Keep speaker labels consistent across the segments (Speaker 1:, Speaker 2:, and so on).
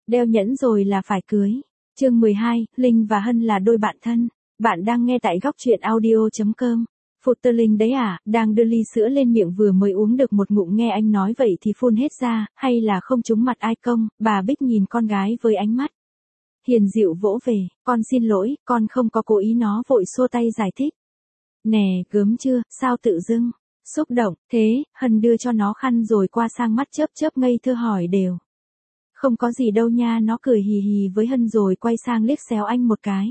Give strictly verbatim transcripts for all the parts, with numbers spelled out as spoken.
Speaker 1: Đeo nhẫn rồi là phải cưới. Chương mười hai, Linh và Hân là đôi bạn thân. Bạn đang nghe tại góc truyện audio chấm com. Phụt tơ Linh đấy à, đang đưa ly sữa lên miệng vừa mới uống được một ngụm nghe anh nói vậy thì phun hết ra, hay là không trúng mặt ai công, bà Bích nhìn con gái với ánh mắt hiền dịu vỗ về, con xin lỗi, con không có cố ý, nó vội xua tay giải thích. Nè, gớm chưa, sao tự dưng, xúc động, thế, Hân đưa cho nó khăn rồi qua sang mắt chớp chớp ngây thơ hỏi đều. Không có gì đâu nha, nó cười hì hì với Hân rồi quay sang liếc xéo anh một cái.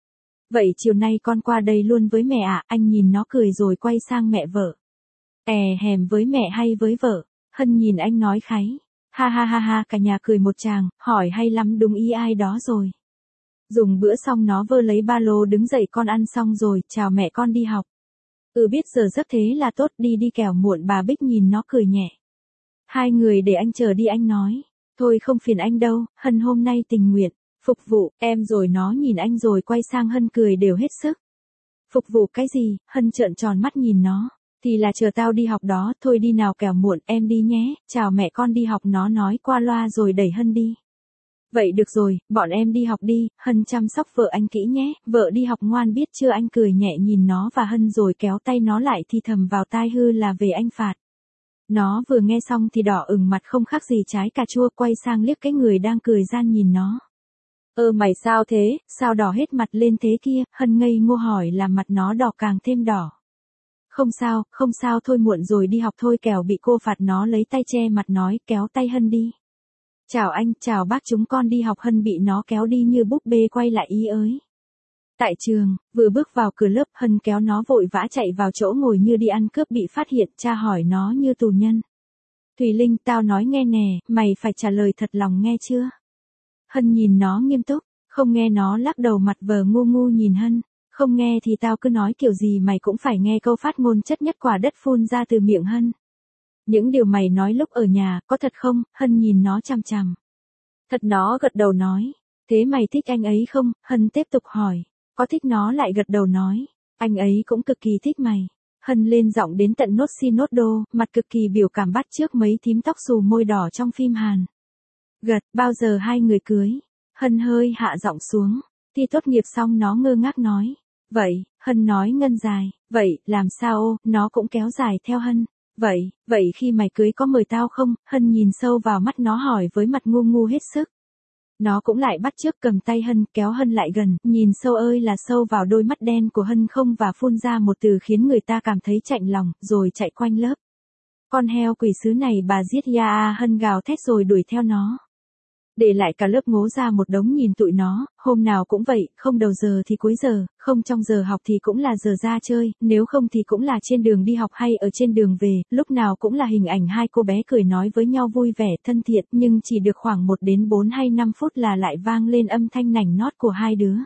Speaker 1: Vậy chiều nay con qua đây luôn với mẹ ạ, à? Anh nhìn nó cười rồi quay sang mẹ vợ. È hèm với mẹ hay với vợ? Hân nhìn anh nói kháy. Ha ha ha ha, cả nhà cười một tràng, hỏi hay lắm, đúng ý ai đó rồi. Dùng bữa xong nó vơ lấy ba lô đứng dậy, con ăn xong rồi, chào mẹ con đi học. Ừ biết giờ giấc thế là tốt, đi đi kẻo muộn. Bà Bích nhìn nó cười nhẹ. Hai người để anh chờ đi, anh nói. Thôi không phiền anh đâu, Hân hôm nay tình nguyện. Phục vụ, em rồi. Nó nhìn anh rồi quay sang Hân cười đều hết sức. Phục vụ cái gì? Hân trợn tròn mắt nhìn nó. Thì là chờ tao đi học đó, thôi đi nào kẻo muộn, em đi nhé, chào mẹ con đi học, nó nói qua loa rồi đẩy Hân đi. Vậy được rồi, bọn em đi học đi, Hân chăm sóc vợ anh kỹ nhé, vợ đi học ngoan biết chưa? Anh cười nhẹ nhìn nó và Hân rồi kéo tay nó lại thì thầm vào tai, hư là về anh phạt. Nó vừa nghe xong thì đỏ ửng mặt không khác gì trái cà chua, quay sang liếc cái người đang cười gian nhìn nó. Ơ mày sao thế, sao đỏ hết mặt lên thế kia? Hân ngây ngô hỏi làm mặt nó đỏ càng thêm đỏ. Không sao, không sao, thôi muộn rồi đi học thôi kẻo bị cô phạt. Nó lấy tay che mặt nói, kéo tay Hân đi. Chào anh, chào bác, chúng con đi học. Hân bị nó kéo đi như búp bê quay lại ý ới. Tại trường, vừa bước vào cửa lớp, Hân kéo nó vội vã chạy vào chỗ ngồi như đi ăn cướp, bị phát hiện, cha hỏi nó như tù nhân. Thùy Linh, tao nói nghe nè, mày phải trả lời thật lòng nghe chưa? Hân nhìn nó nghiêm túc, không nghe. Nó lắc đầu mặt vờ ngu ngu nhìn Hân. Không nghe thì tao cứ nói kiểu gì mày cũng phải nghe. Câu phát ngôn chất nhất quả đất phun ra từ miệng Hân. Những điều mày nói lúc ở nhà, có thật không? Hân nhìn nó chằm chằm. Thật. Nó gật đầu nói. Thế mày thích anh ấy không? Hân tiếp tục hỏi. Có thích. Nó lại gật đầu nói. Anh ấy cũng cực kỳ thích mày. Hân lên giọng đến tận nốt si nốt đô, mặt cực kỳ biểu cảm bắt chước mấy thím tóc xù môi đỏ trong phim Hàn. Gật. Bao giờ hai người cưới? Hân hơi hạ giọng xuống. Thi tốt nghiệp xong. Nó ngơ ngác nói. Vậy, Hân nói ngân dài. Vậy, làm sao ô? Nó cũng kéo dài theo Hân. Vậy, vậy khi mày cưới có mời tao không? Hân nhìn sâu vào mắt nó hỏi với mặt ngu ngu hết sức. Nó cũng lại bắt chước cầm tay Hân, kéo Hân lại gần, nhìn sâu ơi là sâu vào đôi mắt đen của Hân không và phun ra một từ khiến người ta cảm thấy chạnh lòng, rồi chạy quanh lớp. Con heo quỷ sứ này bà giết ya a. Hân gào thét rồi đuổi theo nó. Để lại cả lớp ngố ra một đống nhìn tụi nó, hôm nào cũng vậy, không đầu giờ thì cuối giờ, không trong giờ học thì cũng là giờ ra chơi, nếu không thì cũng là trên đường đi học hay ở trên đường về, lúc nào cũng là hình ảnh hai cô bé cười nói với nhau vui vẻ thân thiện, nhưng chỉ được khoảng một đến bốn hay năm phút là lại vang lên âm thanh nảnh nót của hai đứa.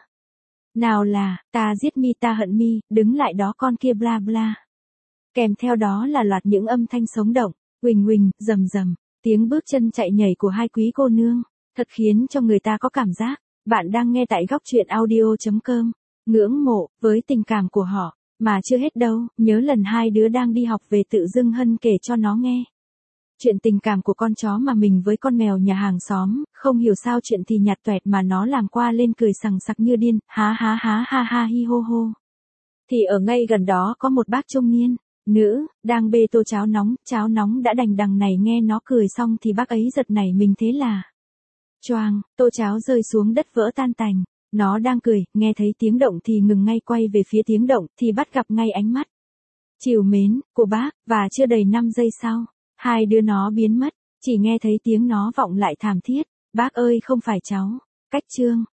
Speaker 1: Nào là, ta giết mi, ta hận mi, đứng lại đó con kia bla bla. Kèm theo đó là loạt những âm thanh sống động, huỳnh huỳnh, rầm rầm, tiếng bước chân chạy nhảy của hai quý cô nương. Thật khiến cho người ta có cảm giác, bạn đang nghe tại góc truyện audio chấm com, ngưỡng mộ, với tình cảm của họ, mà chưa hết đâu, nhớ lần hai đứa đang đi học về tự dưng Hân kể cho nó nghe. Chuyện tình cảm của con chó mà mình với con mèo nhà hàng xóm, không hiểu sao chuyện thì nhạt toẹt mà nó làm qua lên cười sằng sặc như điên, há há há ha ha hi hô hô. Thì ở ngay gần đó có một bác trung niên, nữ, đang bê tô cháo nóng, cháo nóng đã đành đằng này. Nghe nó cười xong thì bác ấy giật nảy mình thế là choang, tô cháo rơi xuống đất vỡ tan tành. Nó đang cười, nghe thấy tiếng động thì ngừng ngay, quay về phía tiếng động thì bắt gặp ngay ánh mắt trìu mến của bác, và chưa đầy năm giây sau, hai đứa nó biến mất, chỉ nghe thấy tiếng nó vọng lại thảm thiết. Bác ơi không phải cháu. Cách chương